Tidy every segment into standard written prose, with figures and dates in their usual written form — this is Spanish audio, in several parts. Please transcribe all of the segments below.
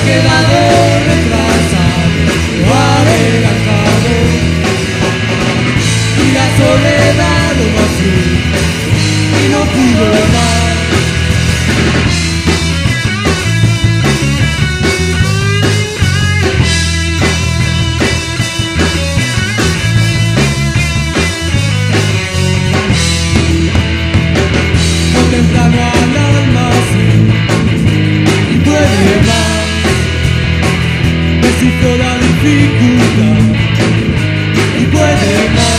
quedado retrasado o adelantado, y la soledad lo vació y no pudo más. Contemplando al alma así y puede más, descifró la dificultad y puede más.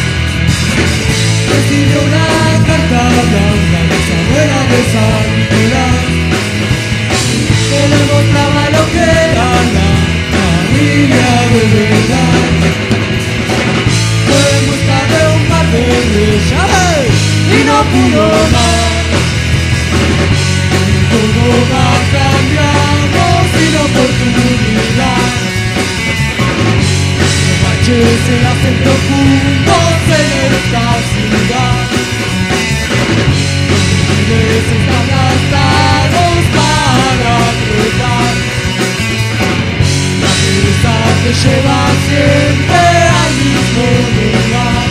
Recibió una carta blanca de su abuela de San Nicolás, que le mostraba lo que era la familia de verdad. Fue en busca de un par de llaves y no pudo más. Todo va cambiando sin oportunidad. Los baches se hacen profundos en esta ciudad. Los miles están gastados para trepar. La pereza te lleva siempre al mismo lugar.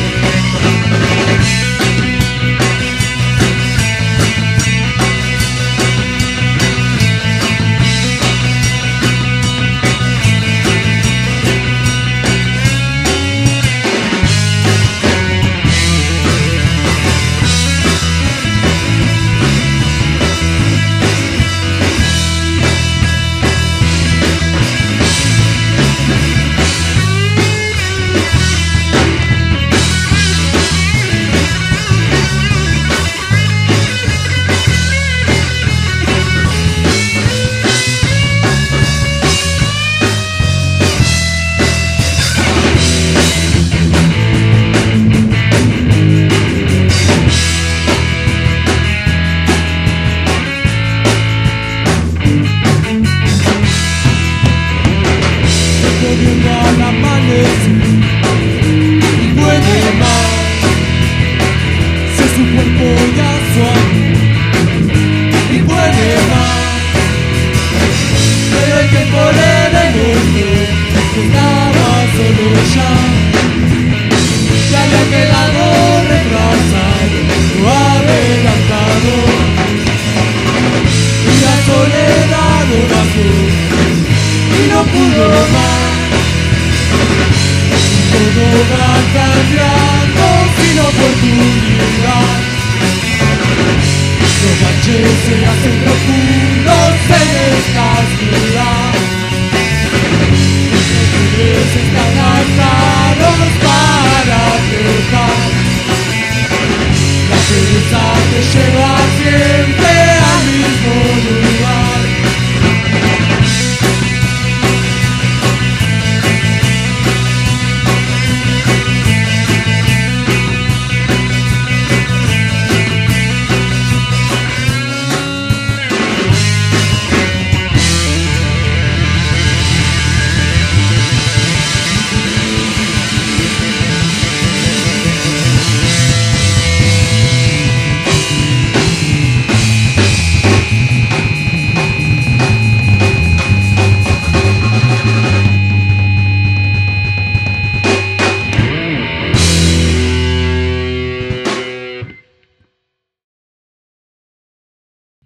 Viendo al amanecer y puede más, sé su cuerpo ya suave y puede más, pero el tiempo le devolvió que estaba solo ya, que había quedado retrasado o adelantado, y la soledad lo vació y no pudo más. Todo va a cambiar.